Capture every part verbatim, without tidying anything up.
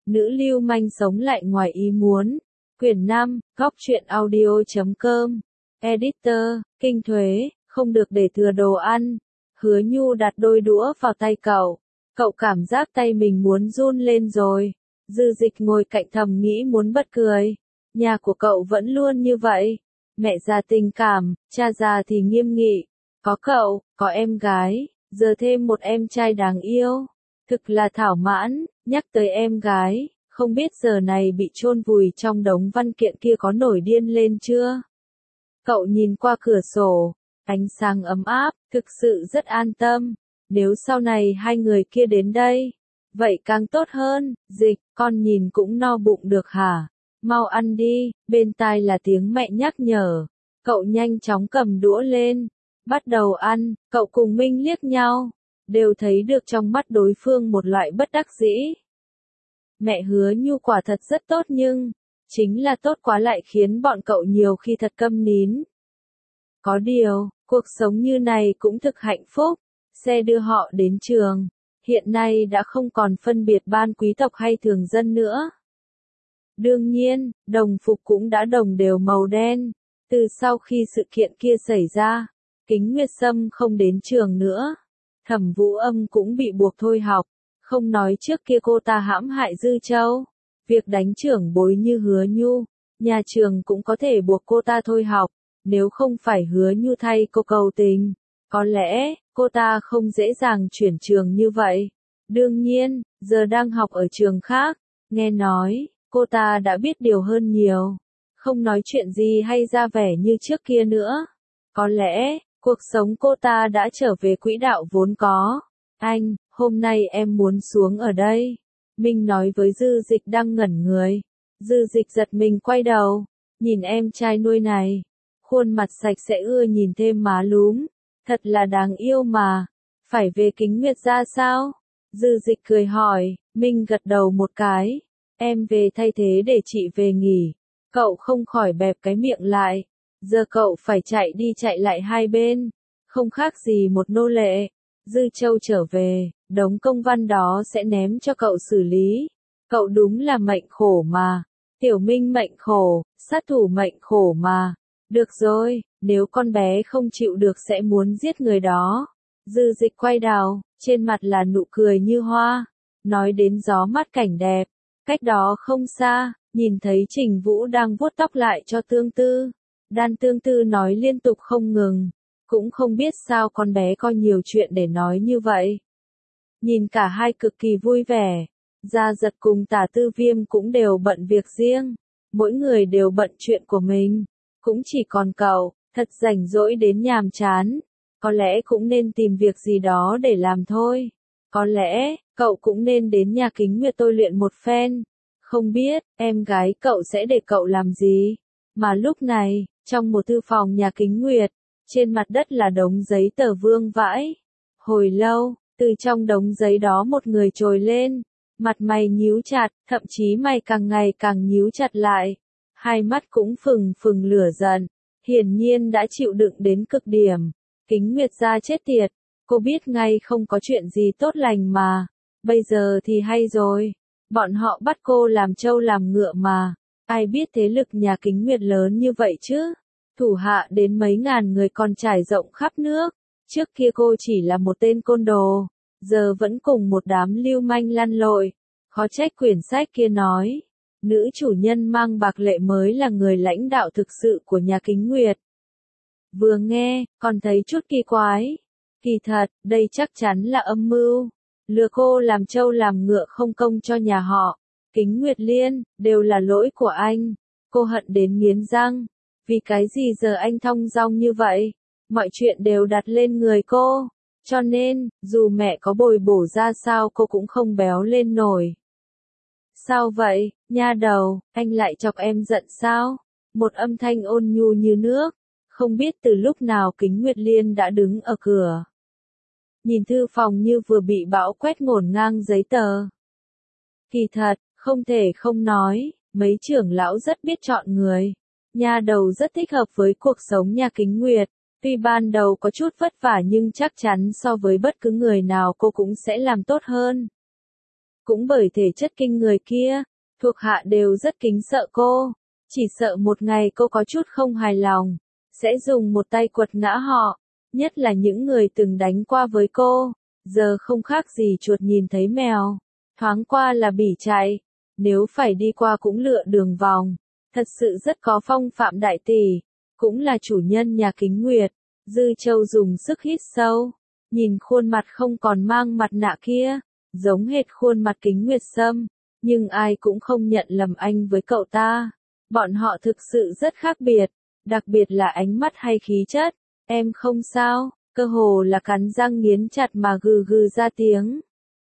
Nữ lưu manh sống lại ngoài ý muốn. Quyển năm, góc truyện audio chấm com. Editor, Kinh Thuế, không được để thừa đồ ăn. Hứa Nhu đặt đôi đũa vào tay cậu. Cậu cảm giác tay mình muốn run lên rồi. Dư Dịch ngồi cạnh thầm nghĩ muốn bật cười. Nhà của cậu vẫn luôn như vậy. Mẹ già tình cảm, cha già thì nghiêm nghị. Có cậu, có em gái, giờ thêm một em trai đáng yêu. Thực là thỏa mãn. Nhắc tới em gái, không biết giờ này bị chôn vùi trong đống văn kiện kia có nổi điên lên chưa? Cậu nhìn qua cửa sổ, ánh sáng ấm áp, thực sự rất an tâm. Nếu sau này hai người kia đến đây, vậy càng tốt hơn. Dịch, con nhìn cũng no bụng được hả? Mau ăn đi, bên tai là tiếng mẹ nhắc nhở. Cậu nhanh chóng cầm đũa lên, bắt đầu ăn. Cậu cùng Minh liếc nhau, đều thấy được trong mắt đối phương một loại bất đắc dĩ. Mẹ Hứa Nhu quả thật rất tốt nhưng, chính là tốt quá lại khiến bọn cậu nhiều khi thật câm nín. Có điều, cuộc sống như này cũng thực hạnh phúc. Xe đưa họ đến trường, hiện nay đã không còn phân biệt ban quý tộc hay thường dân nữa. Đương nhiên, đồng phục cũng đã đồng đều màu đen. Từ sau khi sự kiện kia xảy ra, Kính Nguyệt Sâm không đến trường nữa. Thẩm Vũ Âm cũng bị buộc thôi học. Không nói trước kia cô ta hãm hại Dư Châu. Việc đánh trưởng bối như Hứa Nhu, nhà trường cũng có thể buộc cô ta thôi học. Nếu không phải Hứa Nhu thay cô cầu tình, có lẽ, cô ta không dễ dàng chuyển trường như vậy. Đương nhiên, giờ đang học ở trường khác. Nghe nói, cô ta đã biết điều hơn nhiều. Không nói chuyện gì hay ra vẻ như trước kia nữa. Có lẽ, cuộc sống cô ta đã trở về quỹ đạo vốn có. Anh, hôm nay em muốn xuống ở đây. Minh nói với Dư Dịch đang ngẩn người. Dư Dịch giật mình quay đầu, nhìn em trai nuôi này. Khuôn mặt sạch sẽ ưa nhìn thêm má lúm. Thật là đáng yêu mà. Phải về Kính Nguyệt ra sao? Dư Dịch cười hỏi. Minh gật đầu một cái. Em về thay thế để chị về nghỉ. Cậu không khỏi bẹp cái miệng lại. Giờ cậu phải chạy đi chạy lại hai bên. Không khác gì một nô lệ. Dư Châu trở về, đống công văn đó sẽ ném cho cậu xử lý. Cậu đúng là mệnh khổ mà. Tiểu Minh mệnh khổ, sát thủ mệnh khổ mà. Được rồi, nếu con bé không chịu được sẽ muốn giết người đó. Dư Dịch quay đầu, trên mặt là nụ cười như hoa. Nói đến gió mát cảnh đẹp. Cách đó không xa, nhìn thấy Trình Vũ đang vuốt tóc lại cho Tương Tư. Đan Tương Tư nói liên tục không ngừng. Cũng không biết sao con bé có nhiều chuyện để nói như vậy. Nhìn cả hai cực kỳ vui vẻ. Gia Giật cùng Tả Tư Viêm cũng đều bận việc riêng. Mỗi người đều bận chuyện của mình. Cũng chỉ còn cậu, thật rảnh rỗi đến nhàm chán. Có lẽ cũng nên tìm việc gì đó để làm thôi. Có lẽ, cậu cũng nên đến nhà Kính Nguyệt tôi luyện một phen. Không biết, em gái cậu sẽ để cậu làm gì? Mà lúc này, trong một thư phòng nhà Kính Nguyệt, trên mặt đất là đống giấy tờ vương vãi. Hồi lâu, từ trong đống giấy đó một người trồi lên. Mặt mày nhíu chặt, thậm chí mày càng ngày càng nhíu chặt lại. Hai mắt cũng phừng phừng lửa giận. Hiển nhiên đã chịu đựng đến cực điểm. Kính Nguyệt gia chết tiệt. Cô biết ngay không có chuyện gì tốt lành mà. Bây giờ thì hay rồi. Bọn họ bắt cô làm trâu làm ngựa mà. Ai biết thế lực nhà Kính Nguyệt lớn như vậy chứ. Thủ hạ đến mấy ngàn người còn trải rộng khắp nước. Trước kia cô chỉ là một tên côn đồ. Giờ vẫn cùng một đám lưu manh lăn lội. Khó trách quyển sách kia nói. Nữ chủ nhân mang bạc lệ mới là người lãnh đạo thực sự của nhà Kính Nguyệt. Vừa nghe, còn thấy chút kỳ quái. Kỳ thật, đây chắc chắn là âm mưu. Lừa cô làm trâu làm ngựa không công cho nhà họ. Kính Nguyệt Liên, đều là lỗi của anh. Cô hận đến nghiến răng. Vì cái gì giờ anh thong dong như vậy? Mọi chuyện đều đặt lên người cô. Cho nên, dù mẹ có bồi bổ ra sao cô cũng không béo lên nổi. Sao vậy, nha đầu, anh lại chọc em giận sao? Một âm thanh ôn nhu như nước. Không biết từ lúc nào Kính Nguyệt Liên đã đứng ở cửa. Nhìn thư phòng như vừa bị bão quét ngổn ngang giấy tờ. Kỳ thật, không thể không nói, mấy trưởng lão rất biết chọn người. Nha đầu rất thích hợp với cuộc sống nhà Kính Nguyệt. Tuy ban đầu có chút vất vả nhưng chắc chắn so với bất cứ người nào cô cũng sẽ làm tốt hơn. cũng bởi thể chất kinh người kia, thuộc hạ đều rất kính sợ cô, chỉ sợ một ngày cô có chút không hài lòng, sẽ dùng một tay quật ngã họ, nhất là những người từng đánh qua với cô, giờ không khác gì chuột nhìn thấy mèo, thoáng qua là bỉ chạy, nếu phải đi qua cũng lựa đường vòng, thật sự rất có phong phạm đại tỷ, cũng là chủ nhân nhà Kính Nguyệt. Dư Châu dùng sức hít sâu, nhìn khuôn mặt không còn mang mặt nạ kia, giống hệt khuôn mặt Kính Nguyệt Sâm, nhưng ai cũng không nhận lầm anh với cậu ta. Bọn họ thực sự rất khác biệt, đặc biệt là ánh mắt hay khí chất. Em không sao, cơ hồ là cắn răng nghiến chặt mà gừ gừ ra tiếng.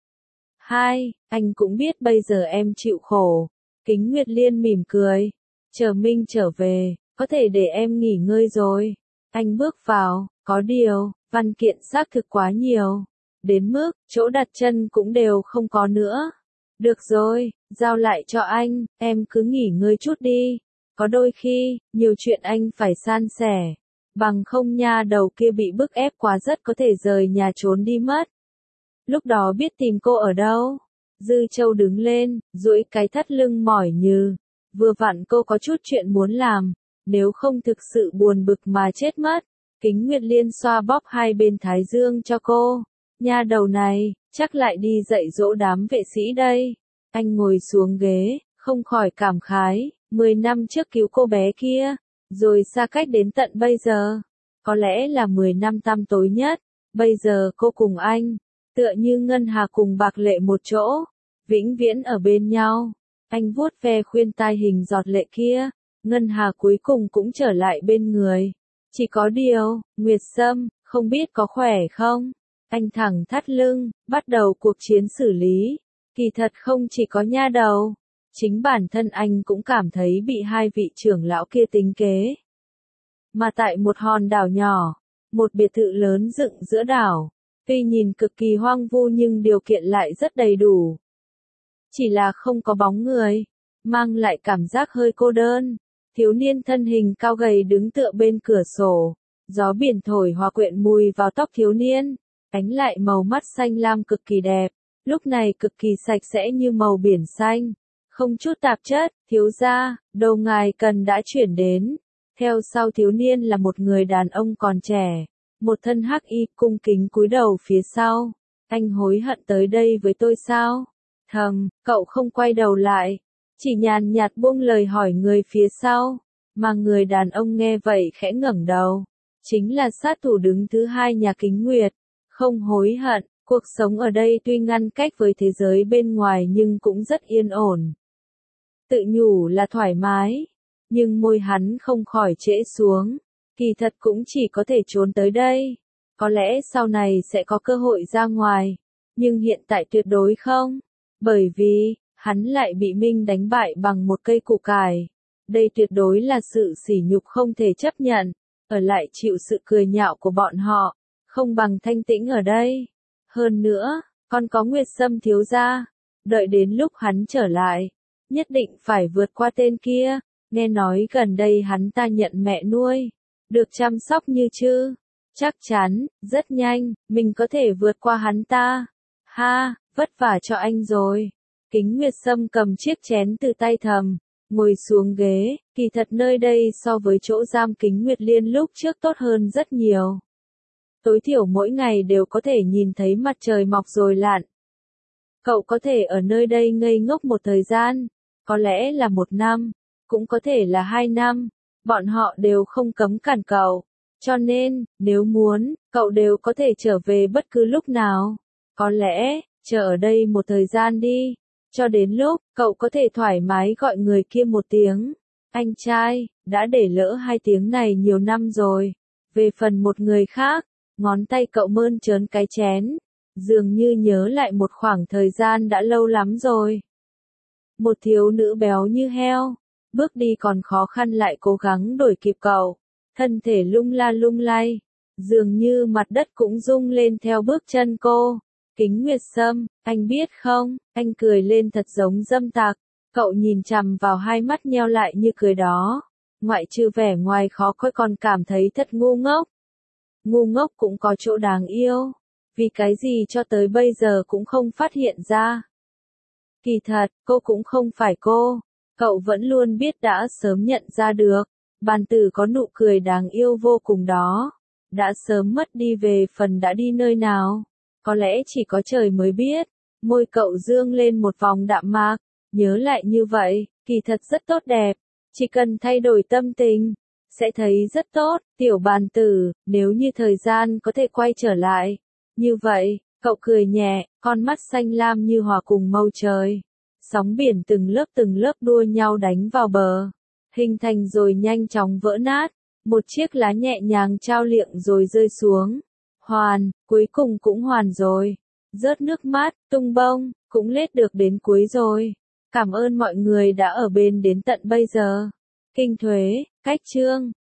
Hai, anh cũng biết bây giờ em chịu khổ. Kính Nguyệt Liên mỉm cười. Chờ Minh trở về, có thể để em nghỉ ngơi rồi. Anh bước vào, có điều, văn kiện xác thực quá nhiều. Đến mức, chỗ đặt chân cũng đều không có nữa. Được rồi, giao lại cho anh, em cứ nghỉ ngơi chút đi. Có đôi khi, nhiều chuyện anh phải san sẻ. Bằng không nha đầu kia bị bức ép quá rất có thể rời nhà trốn đi mất. Lúc đó biết tìm cô ở đâu. Dư Châu đứng lên, duỗi cái thắt lưng mỏi như. Vừa vặn cô có chút chuyện muốn làm. Nếu không thực sự buồn bực mà chết mất. Kính Nguyệt Liên xoa bóp hai bên thái dương cho cô. Nha đầu này, chắc lại đi dạy dỗ đám vệ sĩ đây. Anh ngồi xuống ghế, không khỏi cảm khái. Mười năm trước cứu cô bé kia. Rồi xa cách đến tận bây giờ. Có lẽ là mười năm tăm tối nhất. Bây giờ cô cùng anh. Tựa như Ngân Hà cùng Bạc Lệ một chỗ. Vĩnh viễn ở bên nhau. Anh vuốt ve khuyên tai hình giọt lệ kia. Ngân Hà cuối cùng cũng trở lại bên người. Chỉ có điều, Nguyệt Sâm, không biết có khỏe không? Anh thẳng thắt lưng, bắt đầu cuộc chiến xử lý. Kỳ thật không chỉ có nha đầu. Chính bản thân anh cũng cảm thấy bị hai vị trưởng lão kia tính kế. Mà tại một hòn đảo nhỏ, một biệt thự lớn dựng giữa đảo, tuy nhìn cực kỳ hoang vu nhưng điều kiện lại rất đầy đủ. Chỉ là không có bóng người, mang lại cảm giác hơi cô đơn. Thiếu niên thân hình cao gầy đứng tựa bên cửa sổ, gió biển thổi hòa quyện mùi vào tóc thiếu niên, ánh lại màu mắt xanh lam cực kỳ đẹp, lúc này cực kỳ sạch sẽ như màu biển xanh. Không chút tạp chất, thiếu gia, đầu ngài cần đã chuyển đến. Theo sau thiếu niên là một người đàn ông còn trẻ, một thân hắc y cung kính cúi đầu phía sau. Anh hối hận tới đây với tôi sao? Thầm, cậu không quay đầu lại, chỉ nhàn nhạt buông lời hỏi người phía sau, mà người đàn ông nghe vậy khẽ ngẩng đầu. Chính là sát thủ đứng thứ hai nhà Kính Nguyệt, không hối hận, cuộc sống ở đây tuy ngăn cách với thế giới bên ngoài nhưng cũng rất yên ổn. Tự nhủ là thoải mái, nhưng môi hắn không khỏi trễ xuống, kỳ thật cũng chỉ có thể trốn tới đây, có lẽ sau này sẽ có cơ hội ra ngoài, nhưng hiện tại tuyệt đối không, bởi vì, hắn lại bị Minh đánh bại bằng một cây củ cải, đây tuyệt đối là sự sỉ nhục không thể chấp nhận, ở lại chịu sự cười nhạo của bọn họ, không bằng thanh tĩnh ở đây, hơn nữa, còn có Nguyệt Sâm thiếu gia, đợi đến lúc hắn trở lại. Nhất định phải vượt qua tên kia, nghe nói gần đây hắn ta nhận mẹ nuôi, được chăm sóc như chứ, chắc chắn, rất nhanh, mình có thể vượt qua hắn ta, ha, vất vả cho anh rồi. Kính Nguyệt Sâm cầm chiếc chén từ tay thầm, ngồi xuống ghế, kỳ thật nơi đây so với chỗ giam Kính Nguyệt Liên lúc trước tốt hơn rất nhiều. Tối thiểu mỗi ngày đều có thể nhìn thấy mặt trời mọc rồi lặn. Cậu có thể ở nơi đây ngây ngốc một thời gian. Có lẽ là một năm, cũng có thể là hai năm, bọn họ đều không cấm cản cậu. Cho nên, nếu muốn, cậu đều có thể trở về bất cứ lúc nào. Có lẽ, chờ ở đây một thời gian đi, cho đến lúc, cậu có thể thoải mái gọi người kia một tiếng. Anh trai, đã để lỡ hai tiếng này nhiều năm rồi. Về phần một người khác, ngón tay cậu mơn trớn cái chén, dường như nhớ lại một khoảng thời gian đã lâu lắm rồi. Một thiếu nữ béo như heo, bước đi còn khó khăn lại cố gắng đuổi kịp cậu, thân thể lung la lung lay, dường như mặt đất cũng rung lên theo bước chân cô. Kính Nguyệt Sâm, anh biết không, anh cười lên thật giống dâm tặc, cậu nhìn chằm vào hai mắt nheo lại như cười đó, ngoại trừ vẻ ngoài khó coi còn cảm thấy thật ngu ngốc. Ngu ngốc cũng có chỗ đáng yêu, vì cái gì cho tới bây giờ cũng không phát hiện ra. Kỳ thật, cô cũng không phải cô. Cậu vẫn luôn biết đã sớm nhận ra được. Bàn tử có nụ cười đáng yêu vô cùng đó. Đã sớm mất đi về phần đã đi nơi nào. Có lẽ chỉ có trời mới biết. Môi cậu dương lên một vòng đạm mạc. Nhớ lại như vậy, kỳ thật rất tốt đẹp. Chỉ cần thay đổi tâm tình, sẽ thấy rất tốt. Tiểu bàn tử, nếu như thời gian có thể quay trở lại. Như vậy, cậu cười nhẹ, con mắt xanh lam như hòa cùng mây trời. Sóng biển từng lớp từng lớp đua nhau đánh vào bờ. Hình thành rồi nhanh chóng vỡ nát. Một chiếc lá nhẹ nhàng trao liệng rồi rơi xuống. Hoàn, cuối cùng cũng hoàn rồi. Rớt nước mắt, tung bông, cũng lết được đến cuối rồi. Cảm ơn mọi người đã ở bên đến tận bây giờ. Kinh Thuế, Cách Chương.